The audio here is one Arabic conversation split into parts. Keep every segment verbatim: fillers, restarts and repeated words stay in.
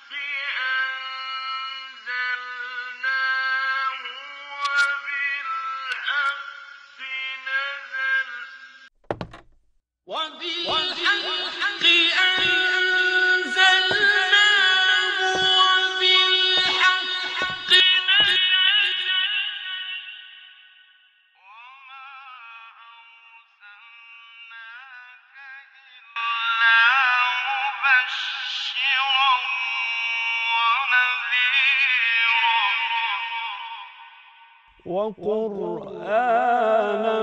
وقرآنا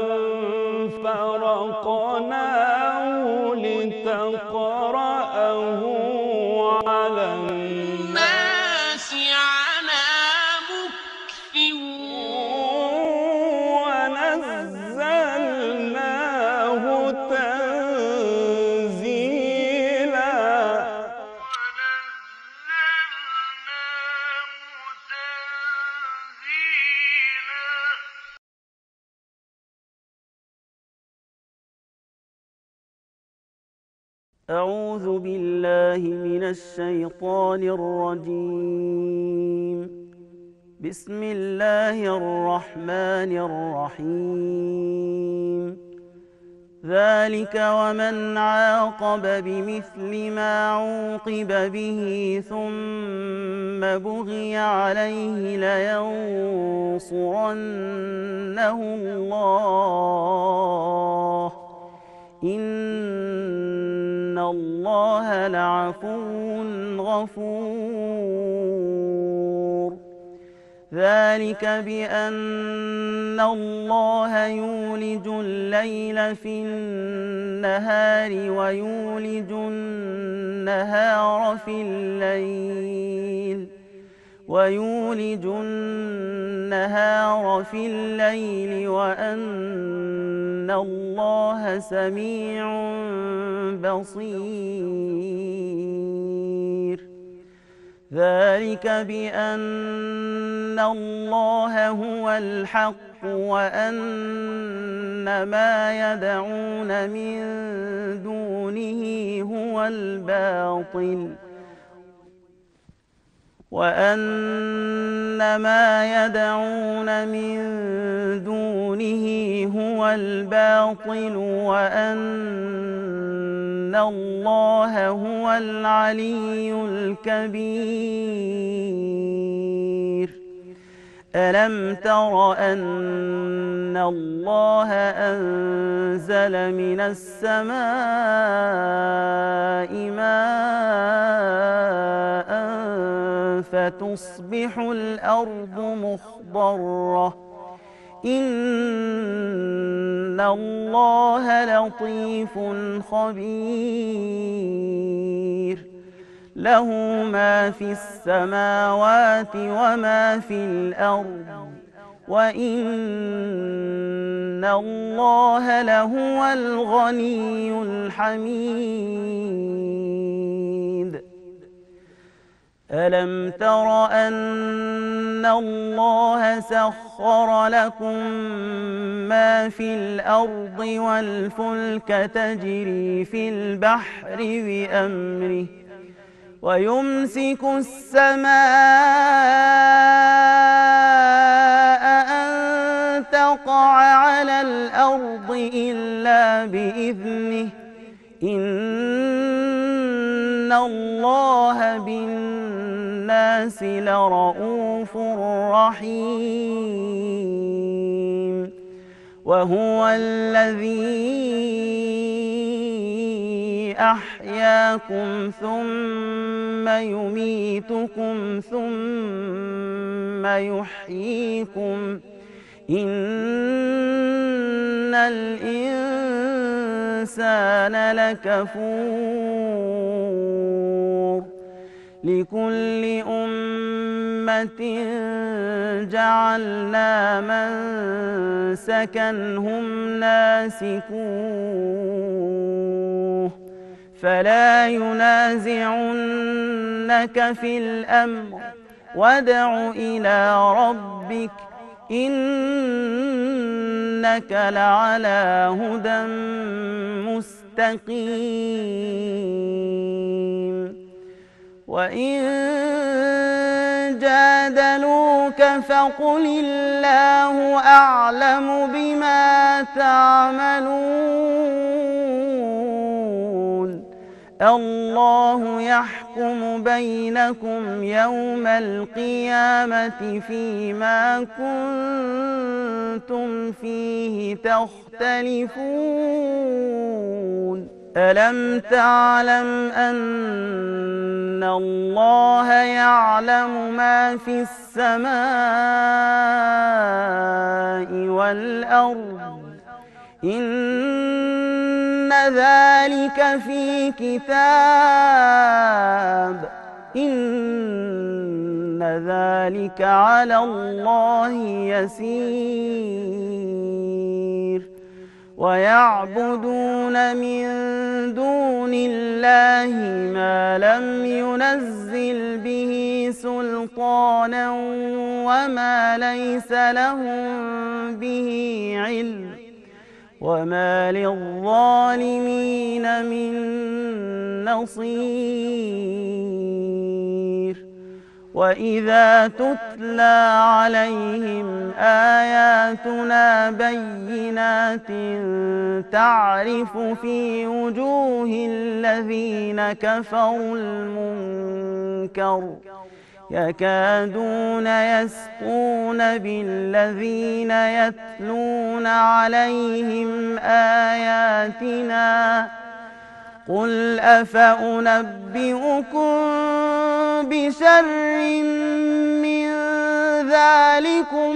فرقناه لتقرأه على الناس على مكث ونزلناه تنزيلا أعوذ بالله من الشيطان الرجيم. بسم الله الرحمن الرحيم. ذلك ومن عاقب بمثل ما عوقب به ثم بغي عليه لينصرنه الله إن الله لعفو غفور. ذلك بأن الله يولج الليل في النهار ويولج النهار في الليل ويولج النهار في الليل وأن الله سميع بصير. ذلك بأن الله هو الحق وأن ما يدعون من دونه هو الباطل وأن ما يدعون من دونه هو الباطل وأن الله هو العلي الكبير. ألم تر أن الله أنزل من السماء ماء فتصبح الأرض مخضرة إن الله لطيف خبير. له ما في السماوات وما في الأرض وإن الله لهو الغني الحميد. ألم تر أن الله سخر لكم ما في الأرض والفلك تجري في البحر بأمره ويمسك السماء أن تقع على الأرض إلا بإذنه إن الله بالناس لرؤوف رحيم. وهو الذي أحياكم ثم يميتكم ثم يحييكم إن الإنسان لكفور. لكل أمة جعلنا منسكا هم ناسكوه فلا ينازعنك في الأمر وادع إلى ربك إنك لعلى هدى مستقيم. وإن جادلوك فقل الله أعلم بما تعملون الله يحكم بينكم يوم القيامة فيما كنتم فيه تختلفون ألم تعلم أن الله يعلم ما في السماء والأرض إن ذلك في كتاب إن ذلك على الله يسير ويعبدون من دون الله ما لم ينزل به سلطانا وما ليس لهم به علم وما للظالمين من نصير وإذا تتلى عليهم آياتنا بينات تعرف في وجوه الذين كفروا المنكر يكادون يسقون بالذين يتلون عليهم آياتنا قل أفأنبئكم بشر من ذلكم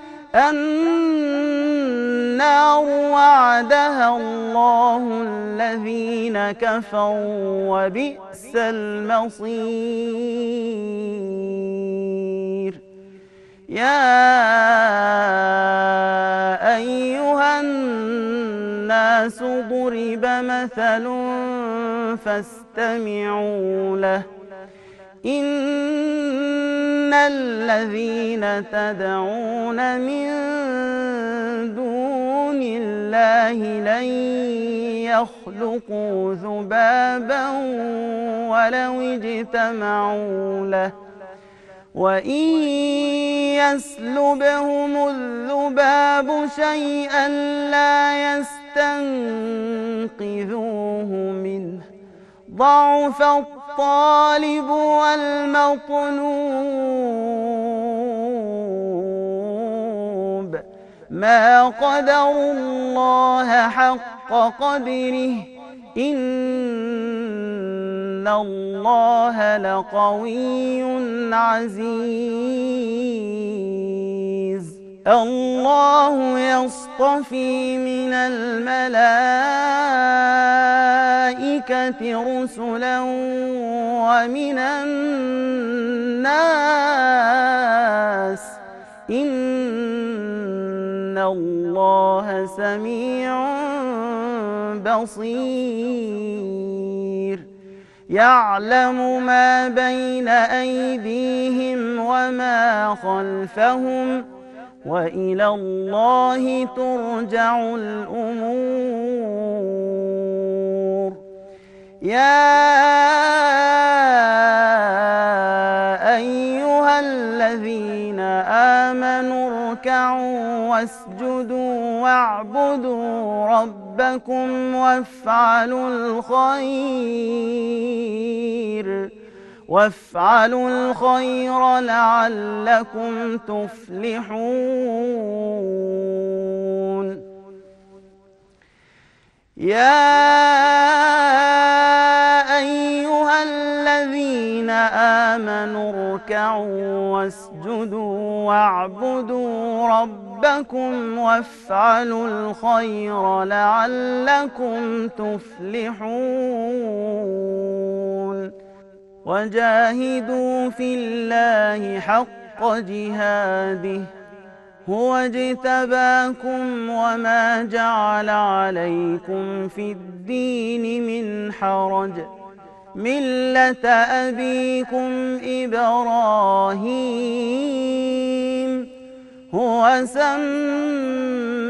النار وعدها الله الذين كفروا وبئس المصير يا أيها الناس ضرب مثل فاستمعوا له إن الذين تدعون من دون الله لن يخلقوا ذبابا ولو اجتمعوا له وإن يسلبهم الذباب شيئا لا يستنقذوه منه ضعف الطالب والمطلوب ما قدروا الله حق قدره إن الله لقوي عزيز الله يصطفي من الملائكة رسلا ومن الناس إن الله سميع بصير يعلم ما بين أيديهم وما خلفهم وإلى الله ترجع الأمور يا أيها الذين آمنوا اركعوا واسجدوا واعبدوا ربكم وافعلوا الخير وافعلوا الخير لعلكم تفلحون يا أيها الذين آمنوا اركعوا واسجدوا واعبدوا ربكم وافعلوا الخير لعلكم تفلحون وجاهدوا في الله حق جهاده هو اجتباكم وما جعل عليكم في الدين من حرج ملة أبيكم إبراهيم هو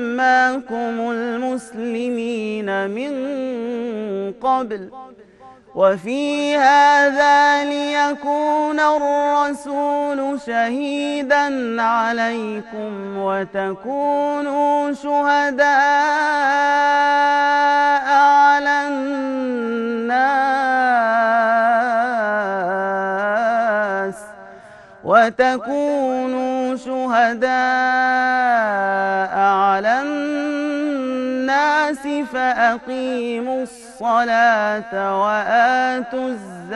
سماكم المسلمين من قبل وفي هذا ليكون الرسول شهيدا عليكم وتكونوا شهداء على الناس وتكونوا شهداء على الناس فأقيموا الصلاة وآتوا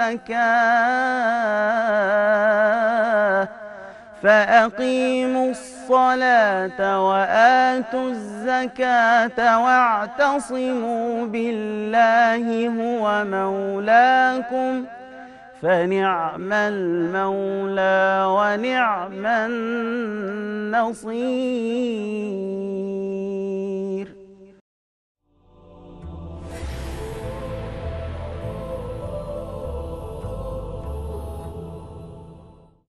الزكاة فأقيموا الصلاة وآتوا الزكاة واعتصموا بالله هو مولاكم فنعم المولى ونعم النصير.